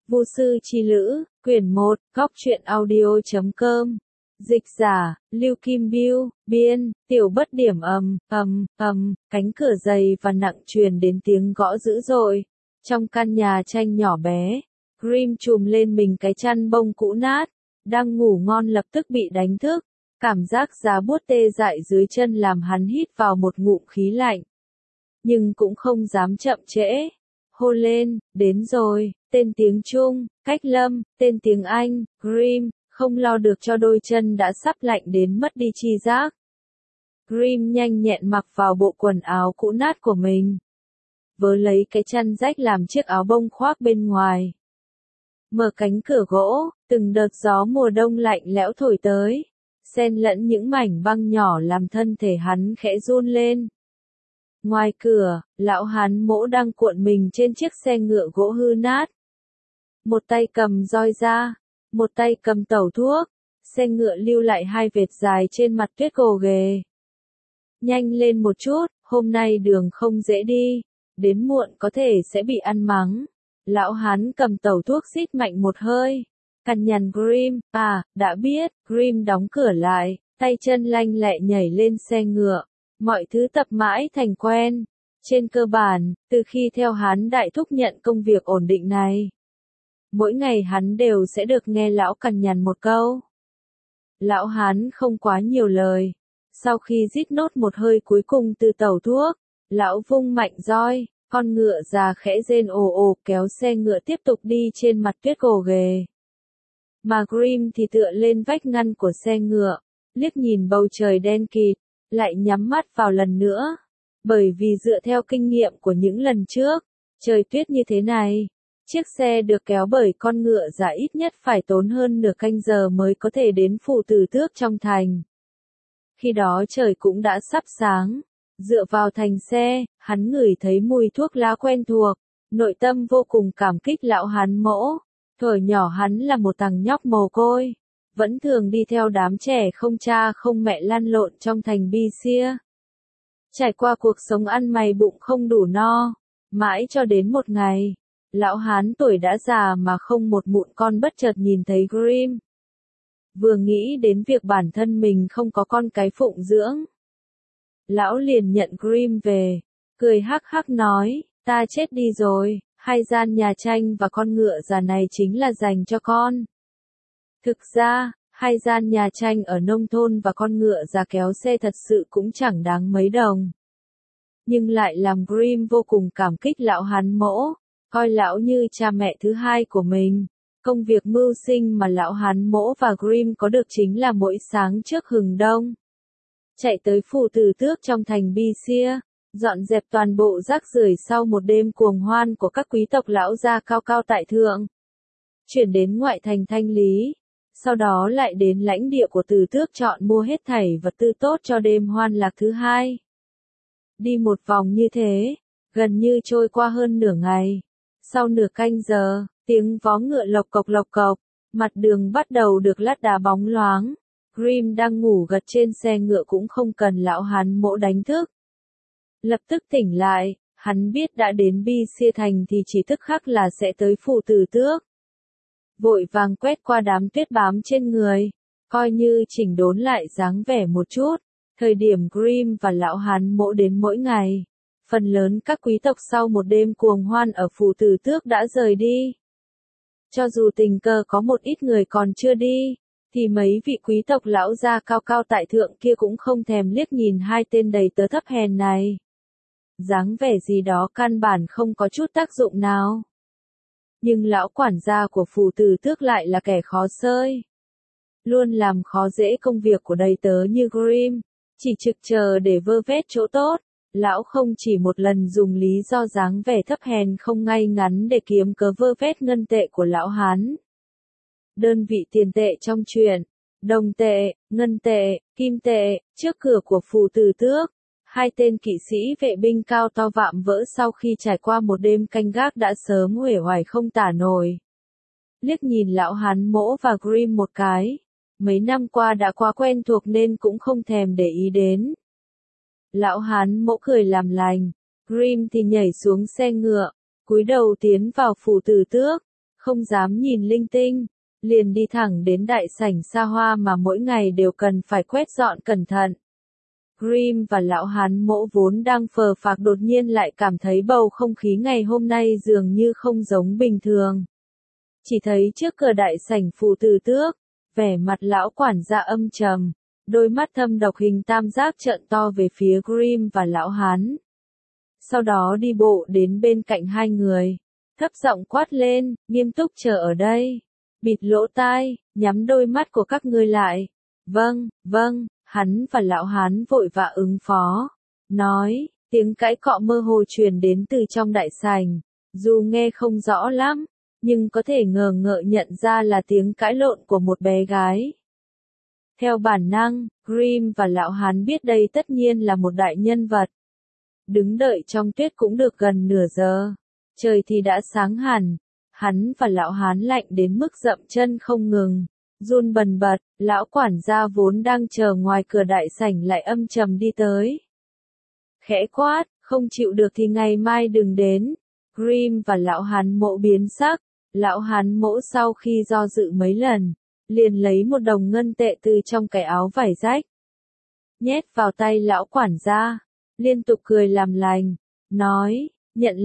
Vu sư chi lữ, quyển 1, góc truyện audio.com. Dịch giả, Lưu Kim Biêu, biên, tiểu bất điểm cánh cửa dày và nặng truyền đến tiếng gõ dữ dội. Trong căn nhà tranh nhỏ bé, Grim trùm lên mình cái chăn bông cũ nát, đang ngủ ngon lập tức bị đánh thức. Cảm giác giá buốt tê dại dưới chân làm hắn hít vào một ngụm khí lạnh. Nhưng cũng không dám chậm trễ. Hô lên, đến rồi, tên tiếng Trung, Cách Lâm, tên tiếng Anh, Grim, không lo được cho đôi chân đã sắp lạnh đến mất đi tri giác. Grim nhanh nhẹn mặc vào bộ quần áo cũ nát của mình. Vớ lấy cái chăn rách làm chiếc áo bông khoác bên ngoài. Mở cánh cửa gỗ, từng đợt gió mùa đông lạnh lẽo thổi tới, xen lẫn những mảnh băng nhỏ làm thân thể hắn khẽ run lên. Ngoài cửa, lão Hán Mỗ đang cuộn mình trên chiếc xe ngựa gỗ hư nát. Một tay cầm roi ra, một tay cầm tẩu thuốc, xe ngựa lưu lại hai vệt dài trên mặt tuyết gồ ghề. Nhanh lên một chút, hôm nay đường không dễ đi, đến muộn có thể sẽ bị ăn mắng. Lão Hán cầm tẩu thuốc xít mạnh một hơi, cằn nhằn Grim, đã biết, Grim đóng cửa lại, tay chân lanh lẹ nhảy lên xe ngựa. Mọi thứ tập mãi thành quen. Trên cơ bản, từ khi theo hắn đại thúc nhận công việc ổn định này, mỗi ngày hắn đều sẽ được nghe lão cằn nhằn một câu. Lão Hán không quá nhiều lời. Sau khi rít nốt một hơi cuối cùng từ tẩu thuốc, lão vung mạnh roi, con ngựa già khẽ rên ồ ồ kéo xe ngựa tiếp tục đi trên mặt tuyết gồ ghề. Mà Grim thì tựa lên vách ngăn của xe ngựa, liếc nhìn bầu trời đen kịt, lại nhắm mắt vào lần nữa. Bởi vì dựa theo kinh nghiệm của những lần trước, trời tuyết như thế này, chiếc xe được kéo bởi con ngựa già ít nhất phải tốn hơn nửa canh giờ mới có thể đến phủ Tử Tước trong thành. Khi đó trời cũng đã sắp sáng, dựa vào thành xe, hắn ngửi thấy mùi thuốc lá quen thuộc, nội tâm vô cùng cảm kích lão Hán Mỗ. Thuở nhỏ hắn là một thằng nhóc mồ côi, vẫn thường đi theo đám trẻ không cha không mẹ lăn lộn trong thành Bisia. Trải qua cuộc sống ăn mày bụng không đủ no, mãi cho đến một ngày, lão Hán tuổi đã già mà không một mụn con bất chợt nhìn thấy Grim. Vừa nghĩ đến việc bản thân mình không có con cái phụng dưỡng, lão liền nhận Grim về, cười hắc hắc nói, ta chết đi rồi, hai gian nhà tranh và con ngựa già này chính là dành cho con. Thực ra, hai gian nhà tranh ở nông thôn và con ngựa già kéo xe thật sự cũng chẳng đáng mấy đồng. Nhưng lại làm Grim vô cùng cảm kích lão Hán Mỗ, coi lão như cha mẹ thứ hai của mình. Công việc mưu sinh mà lão Hán Mỗ và Grim có được chính là mỗi sáng trước hừng đông, chạy tới phủ Tử Tước trong thành Bisia, dọn dẹp toàn bộ rác rưởi sau một đêm cuồng hoan của các quý tộc lão gia cao cao tại thượng. Chuyển đến ngoại thành thanh lý. Sau đó lại đến lãnh địa của Tử Tước chọn mua hết thảy vật tư tốt cho đêm hoan lạc thứ hai. Đi một vòng như thế, gần như trôi qua hơn nửa ngày. Sau nửa canh giờ, tiếng vó ngựa lộc cộc, mặt đường bắt đầu được lát đá bóng loáng. Grim đang ngủ gật trên xe ngựa cũng không cần lão Hán Mỗ đánh thức. Lập tức tỉnh lại, hắn biết đã đến Bisia thành thì chỉ tức khắc là sẽ tới phủ Tử Tước. Vội vàng quét qua đám tuyết bám trên người, coi như chỉnh đốn lại dáng vẻ một chút. Thời điểm Grim và lão Hán Mỗ đến mỗi ngày, phần lớn các quý tộc sau một đêm cuồng hoan ở phủ Tử Tước đã rời đi. Cho dù tình cờ có một ít người còn chưa đi, thì mấy vị quý tộc lão gia cao cao tại thượng kia cũng không thèm liếc nhìn hai tên đầy tớ thấp hèn này. Dáng vẻ gì đó căn bản không có chút tác dụng nào. Nhưng lão quản gia của phủ Tử Tước lại là kẻ khó xơi. Luôn làm khó dễ công việc của đầy tớ như Grim, chỉ trực chờ để vơ vét chỗ tốt. Lão không chỉ một lần dùng lý do dáng vẻ thấp hèn không ngay ngắn để kiếm cớ vơ vét ngân tệ của lão Hán. Đơn vị tiền tệ trong truyện, đồng tệ, ngân tệ, kim tệ, trước cửa của phủ Tử Tước. Hai tên kỵ sĩ vệ binh cao to vạm vỡ sau khi trải qua một đêm canh gác đã sớm uể oải không tả nổi. Liếc nhìn lão Hán Mỗ và Grim một cái, mấy năm qua đã quá quen thuộc nên cũng không thèm để ý đến. Lão Hán Mỗ cười làm lành, Grim thì nhảy xuống xe ngựa, cúi đầu tiến vào phủ Tử Tước. không dám nhìn linh tinh, liền đi thẳng đến đại sảnh xa hoa mà mỗi ngày đều cần phải quét dọn cẩn thận. Grimm và lão hán mỗ vốn đang phờ phạc đột nhiên lại cảm thấy bầu không khí ngày hôm nay dường như không giống bình thường. Chỉ thấy trước cửa đại sảnh phụ tử tước, vẻ mặt lão quản gia âm trầm, đôi mắt thâm độc hình tam giác trợn to về phía Grimm và lão hán. Sau đó đi bộ đến bên cạnh hai người, thấp giọng quát lên, nghiêm túc chờ ở đây, bịt lỗ tai, nhắm đôi mắt của các ngươi lại. Vâng, vâng, hắn và lão hán vội vã ứng phó, nói, tiếng cãi cọ mơ hồ truyền đến từ trong đại sảnh, dù nghe không rõ lắm, nhưng có thể ngờ ngợ nhận ra là tiếng cãi lộn của một bé gái. Theo bản năng, Grimm và lão hán biết đây tất nhiên là một đại nhân vật. Đứng đợi trong tuyết cũng được gần nửa giờ, trời thì đã sáng hẳn, hắn và lão hán lạnh đến mức dậm chân không ngừng, run bần bật, lão quản gia vốn đang chờ ngoài cửa đại sảnh lại âm trầm đi tới. Khẽ quát, không chịu được thì ngày mai đừng đến. Grimm và lão hán mỗ biến sắc, lão hán mỗ sau khi do dự mấy lần, liền lấy một đồng ngân tệ từ trong cái áo vải rách, nhét vào tay lão quản gia, liên tục cười làm lành, nói, nhận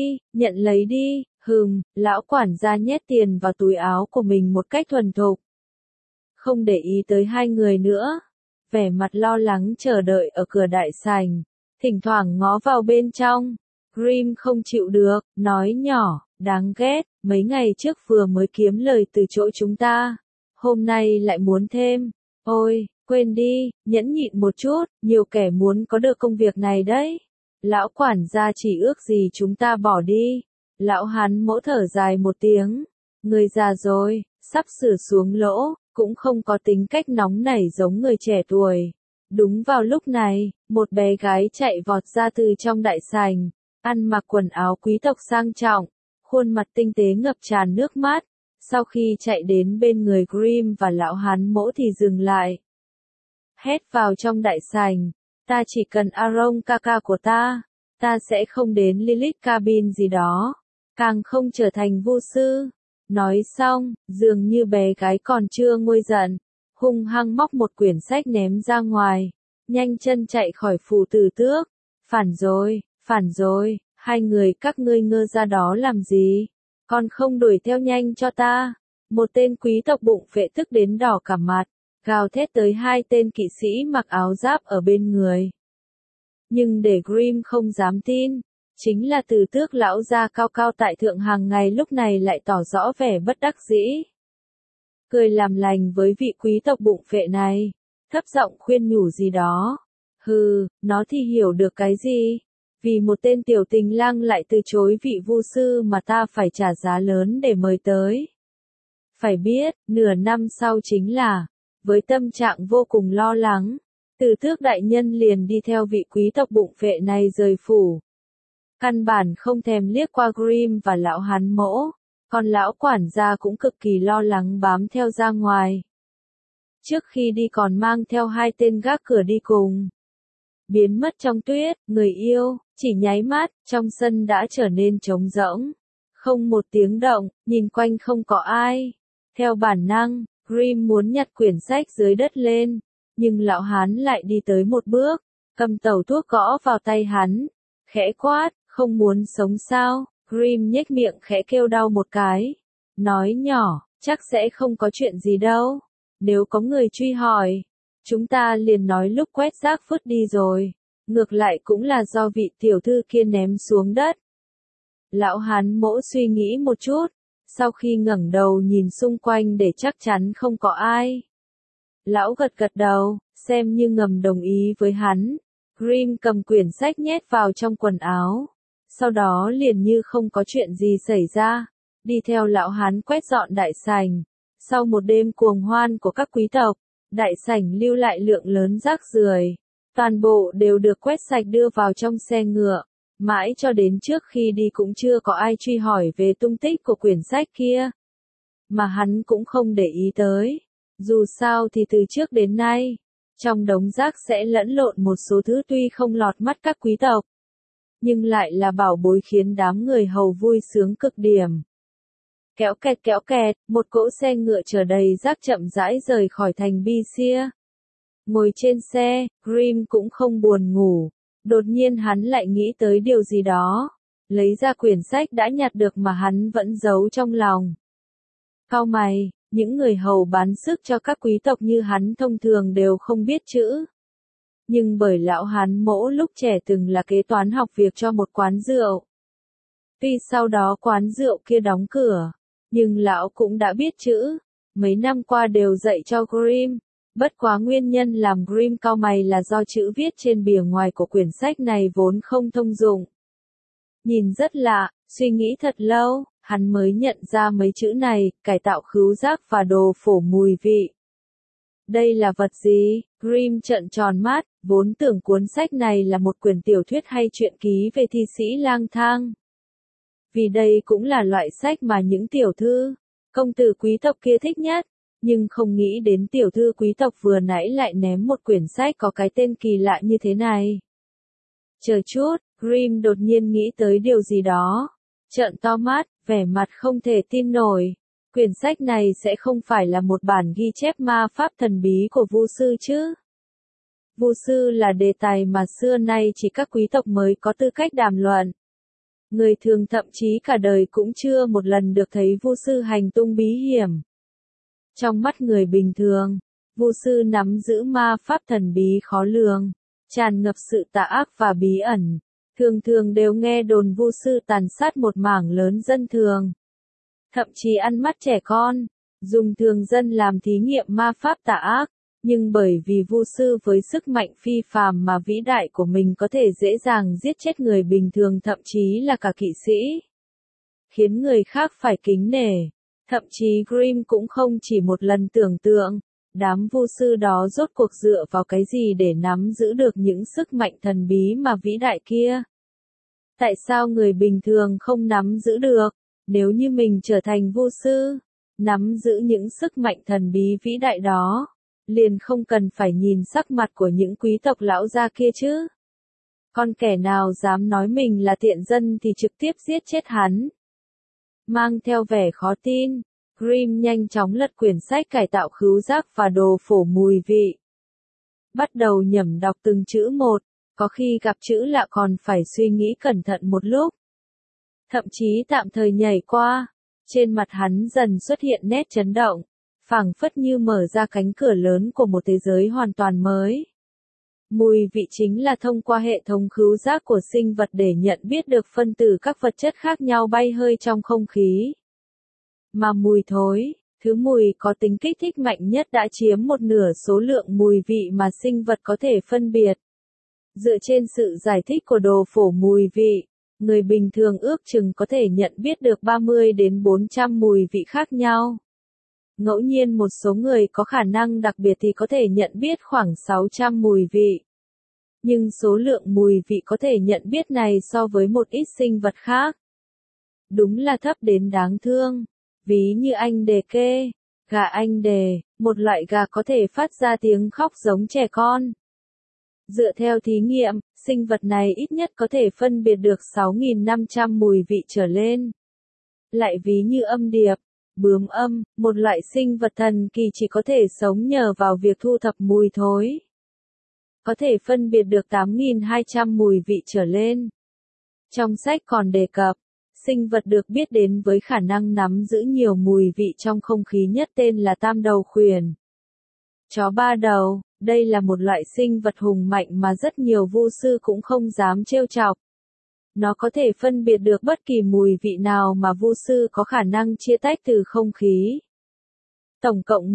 lấy đi, lão quản gia nhét tiền vào túi áo của mình một cách thuần thục. Không để ý tới hai người nữa, vẻ mặt lo lắng chờ đợi ở cửa đại sảnh, thỉnh thoảng ngó vào bên trong. Grimm không chịu được, nói nhỏ, đáng ghét, mấy ngày trước vừa mới kiếm lời từ chỗ chúng ta, hôm nay lại muốn thêm. Ôi, quên đi, nhẫn nhịn một chút, nhiều kẻ muốn có được công việc này đấy. Lão quản gia chỉ ước gì chúng ta bỏ đi. Lão hán mỗ thở dài một tiếng, người già rồi, sắp sửa xuống lỗ, cũng không có tính cách nóng nảy giống người trẻ tuổi. Đúng vào lúc này, một bé gái chạy vọt ra từ trong đại sảnh, ăn mặc quần áo quý tộc sang trọng, khuôn mặt tinh tế ngập tràn nước mắt. Sau khi chạy đến bên người Grimm và lão hán mỗ thì dừng lại. Hét vào trong đại sảnh, ta chỉ cần Aaron Kaka của ta sẽ không đến Lilith Cabin gì đó, càng không trở thành vu sư. Nói xong, dường như bé gái còn chưa nguôi giận, hung hăng móc một quyển sách ném ra ngoài, nhanh chân chạy khỏi phủ tử tước. Phản rồi, hai người các ngươi ngơ ra đó làm gì? Còn không đuổi theo nhanh cho ta. Một tên quý tộc bụng phệ tức đến đỏ cả mặt, gào thét tới hai tên kỵ sĩ mặc áo giáp ở bên người. Nhưng để Grimm không dám tin, chính là tử tước lão gia cao cao tại thượng hàng ngày lúc này lại tỏ rõ vẻ bất đắc dĩ. Cười làm lành với vị quý tộc bụng phệ này, thấp giọng khuyên nhủ gì đó. Nó thì hiểu được cái gì? Vì một tên tiểu tình lang lại từ chối vị vu sư mà ta phải trả giá lớn để mời tới. Phải biết, nửa năm sau chính là, với tâm trạng vô cùng lo lắng, tử tước đại nhân liền đi theo vị quý tộc bụng phệ này rời phủ. Căn bản không thèm liếc qua Grimm và lão hán mỗ, còn lão quản gia cũng cực kỳ lo lắng bám theo ra ngoài. Trước khi đi còn mang theo hai tên gác cửa đi cùng. Biến mất trong tuyết, người yêu, chỉ nháy mắt, trong sân đã trở nên trống rỗng. Không một tiếng động, nhìn quanh không có ai. Theo bản năng, Grimm muốn nhặt quyển sách dưới đất lên, nhưng lão hán lại đi tới một bước, cầm tẩu thuốc gõ vào tay hắn, khẽ quát, không muốn sống sao? Grimm nhếch miệng khẽ kêu đau một cái, nói nhỏ, chắc sẽ không có chuyện gì đâu. Nếu có người truy hỏi, chúng ta liền nói lúc quét rác vứt đi rồi, ngược lại cũng là do vị tiểu thư kia ném xuống đất. Lão hán mỗ suy nghĩ một chút, sau khi ngẩng đầu nhìn xung quanh để chắc chắn không có ai. Lão gật gật đầu, xem như ngầm đồng ý với hắn. Grimm cầm quyển sách nhét vào trong quần áo, sau đó liền như không có chuyện gì xảy ra, đi theo lão hán quét dọn đại sảnh. Sau một đêm cuồng hoan của các quý tộc, đại sảnh lưu lại lượng lớn rác rưởi, toàn bộ đều được quét sạch đưa vào trong xe ngựa, mãi cho đến trước khi đi cũng chưa có ai truy hỏi về tung tích của quyển sách kia. Mà hắn cũng không để ý tới, dù sao thì từ trước đến nay, trong đống rác sẽ lẫn lộn một số thứ tuy không lọt mắt các quý tộc, nhưng lại là bảo bối khiến đám người hầu vui sướng cực điểm. kéo kẹt, một cỗ xe ngựa chở đầy rác chậm rãi rời khỏi thành Bisia. Ngồi trên xe, Grimm cũng không buồn ngủ. Đột nhiên hắn lại nghĩ tới điều gì đó. Lấy ra quyển sách đã nhặt được mà hắn vẫn giấu trong lòng. Cau mày, những người hầu bán sức cho các quý tộc như hắn thông thường đều không biết chữ. Nhưng bởi lão Hán Mỗ lúc trẻ từng là kế toán học việc cho một quán rượu. Tuy sau đó quán rượu kia đóng cửa, nhưng lão cũng đã biết chữ. Mấy năm qua đều dạy cho Grimm. Bất quá nguyên nhân làm Grimm cau mày là do chữ viết trên bìa ngoài của quyển sách này vốn không thông dụng. Nhìn rất lạ, suy nghĩ thật lâu, hắn mới nhận ra mấy chữ này, cải tạo khứu giác và đồ phổ mùi vị. Đây là vật gì? Grimm trợn tròn mắt, vốn tưởng cuốn sách này là một quyển tiểu thuyết hay truyện ký về thi sĩ lang thang. Vì đây cũng là loại sách mà những tiểu thư, công tử quý tộc kia thích nhất. Nhưng không nghĩ đến tiểu thư quý tộc vừa nãy lại ném một quyển sách có cái tên kỳ lạ như thế này. Chờ chút, Grimm đột nhiên nghĩ tới điều gì đó. Trợn to mắt, vẻ mặt không thể tin nổi. Quyển sách này sẽ không phải là một bản ghi chép ma pháp thần bí của Vu sư chứ? Vu sư là đề tài mà xưa nay chỉ các quý tộc mới có tư cách đàm luận. Người thường thậm chí cả đời cũng chưa một lần được thấy Vu sư hành tung bí hiểm. Trong mắt người bình thường, Vu sư nắm giữ ma pháp thần bí khó lường, tràn ngập sự tà ác và bí ẩn. Thường thường đều nghe đồn Vu sư tàn sát một mảng lớn dân thường. Thậm chí ăn mắt trẻ con, dùng thường dân làm thí nghiệm ma pháp tà ác. Nhưng bởi vì Vu sư với sức mạnh phi phàm mà vĩ đại của mình có thể dễ dàng giết chết người bình thường thậm chí là cả kỵ sĩ. Khiến người khác phải kính nể. Thậm chí Grimm cũng không chỉ một lần tưởng tượng, đám vu sư đó rốt cuộc dựa vào cái gì để nắm giữ được những sức mạnh thần bí mà vĩ đại kia. Tại sao người bình thường không nắm giữ được? Nếu như mình trở thành vu sư, nắm giữ những sức mạnh thần bí vĩ đại đó, liền không cần phải nhìn sắc mặt của những quý tộc lão gia kia chứ. Còn kẻ nào dám nói mình là tiện dân thì trực tiếp giết chết hắn. Mang theo vẻ khó tin, Grimm nhanh chóng lật quyển sách cải tạo khứu giác và đồ phổ mùi vị. Bắt đầu nhẩm đọc từng chữ một, có khi gặp chữ lạ còn phải suy nghĩ cẩn thận một lúc. Thậm chí tạm thời nhảy qua, trên mặt hắn dần xuất hiện nét chấn động, phảng phất như mở ra cánh cửa lớn của một thế giới hoàn toàn mới. Mùi vị chính là thông qua hệ thống khứu giác của sinh vật để nhận biết được phân tử các vật chất khác nhau bay hơi trong không khí. Mà mùi thối, thứ mùi có tính kích thích mạnh nhất đã chiếm một nửa số lượng mùi vị mà sinh vật có thể phân biệt. Dựa trên sự giải thích của đồ phổ mùi vị, người bình thường ước chừng có thể nhận biết được 30 đến 400 mùi vị khác nhau. Ngẫu nhiên một số người có khả năng đặc biệt thì có thể nhận biết khoảng 600 mùi vị. Nhưng số lượng mùi vị có thể nhận biết này so với một ít sinh vật khác, đúng là thấp đến đáng thương. Ví như anh đề kê, gà anh đề, một loại gà có thể phát ra tiếng khóc giống trẻ con. Dựa theo thí nghiệm, sinh vật này ít nhất có thể phân biệt được 6.500 mùi vị trở lên. Lại ví như âm điệp, bướm âm, một loại sinh vật thần kỳ chỉ có thể sống nhờ vào việc thu thập mùi thối. Có thể phân biệt được 8.200 mùi vị trở lên. Trong sách còn đề cập, sinh vật được biết đến với khả năng nắm giữ nhiều mùi vị trong không khí nhất tên là tam đầu khuyển. Chó ba đầu, đây là một loại sinh vật hùng mạnh mà rất nhiều vu sư cũng không dám trêu chọc. Nó có thể phân biệt được bất kỳ mùi vị nào mà vu sư có khả năng chia tách từ không khí. Tổng cộng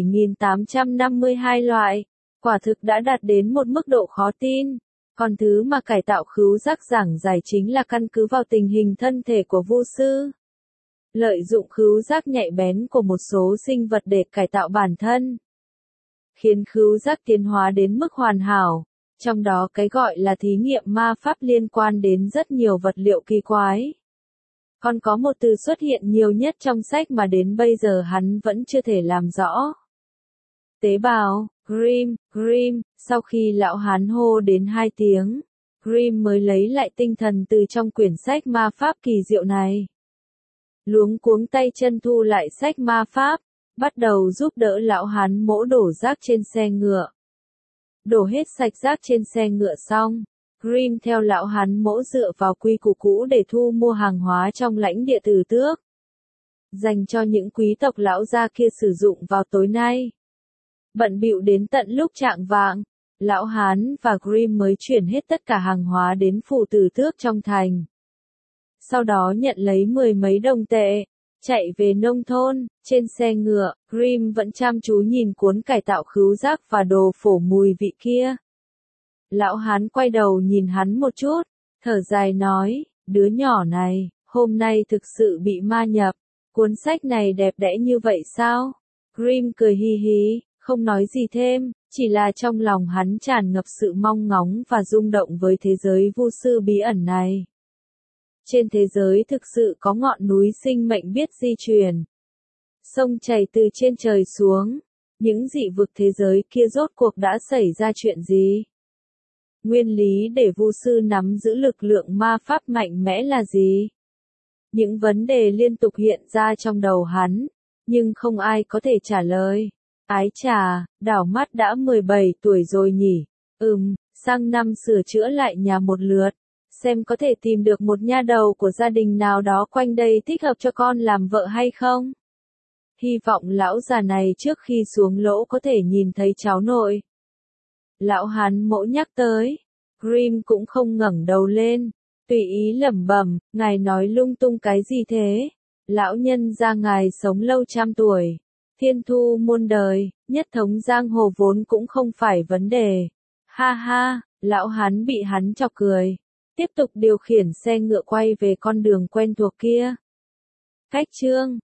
17.852 loại, quả thực đã đạt đến một mức độ khó tin. Còn thứ mà cải tạo khứu giác giảng giải chính là căn cứ vào tình hình thân thể của vu sư. Lợi dụng khứu giác nhạy bén của một số sinh vật để cải tạo bản thân. Khiến khứu giác tiến hóa đến mức hoàn hảo. Trong đó cái gọi là thí nghiệm ma pháp liên quan đến rất nhiều vật liệu kỳ quái. Còn có một từ xuất hiện nhiều nhất trong sách mà đến bây giờ hắn vẫn chưa thể làm rõ. Tế bào, Grimm, sau khi lão hán hô đến 2 tiếng, Grimm mới lấy lại tinh thần từ trong quyển sách ma pháp kỳ diệu này. luống cuống tay chân thu lại sách ma pháp, bắt đầu giúp đỡ lão hán mỗ đổ rác trên xe ngựa. Đổ hết sạch rác trên xe ngựa xong, Grimm theo lão hán mỗ dựa vào quy củ cũ để thu mua hàng hóa trong lãnh địa Tử Tước, dành cho những quý tộc lão gia kia sử dụng vào tối nay. Bận bịu đến tận lúc chạng vạng, lão hán và Grimm mới chuyển hết tất cả hàng hóa đến phủ Tử Tước trong thành. Sau đó nhận lấy 10 mấy đồng tệ, chạy về nông thôn. Trên xe ngựa, Grimm vẫn chăm chú nhìn cuốn cải tạo khứu giác và đồ phổ mùi vị kia. Lão hán quay đầu nhìn hắn một chút, thở dài nói, đứa nhỏ này, hôm nay thực sự bị ma nhập. Cuốn sách này đẹp đẽ như vậy sao? Grimm cười hi hí, không nói gì thêm, chỉ là trong lòng hắn tràn ngập sự mong ngóng và rung động với thế giới vu sư bí ẩn này. Trên thế giới thực sự có ngọn núi sinh mệnh biết di chuyển. Sông chảy từ trên trời xuống. Những dị vực thế giới kia rốt cuộc đã xảy ra chuyện gì? Nguyên lý để vu sư nắm giữ lực lượng ma pháp mạnh mẽ là gì? Những vấn đề liên tục hiện ra trong đầu hắn, nhưng không ai có thể trả lời. Ái chà, đảo mắt đã 17 tuổi rồi nhỉ? Sang năm sửa chữa lại nhà một lượt, xem có thể tìm được một nha đầu của gia đình nào đó quanh đây thích hợp cho con làm vợ hay không? Hy vọng lão già này trước khi xuống lỗ có thể nhìn thấy cháu nội. Lão hán mỗ nhắc tới, Grimm cũng không ngẩng đầu lên, tùy ý lẩm bẩm, ngài nói lung tung cái gì thế? Lão nhân gia ngài sống lâu trăm tuổi, thiên thu muôn đời, nhất thống giang hồ vốn cũng không phải vấn đề. Ha ha, lão hán bị hắn chọc cười, tiếp tục điều khiển xe ngựa quay về con đường quen thuộc kia. Cách chương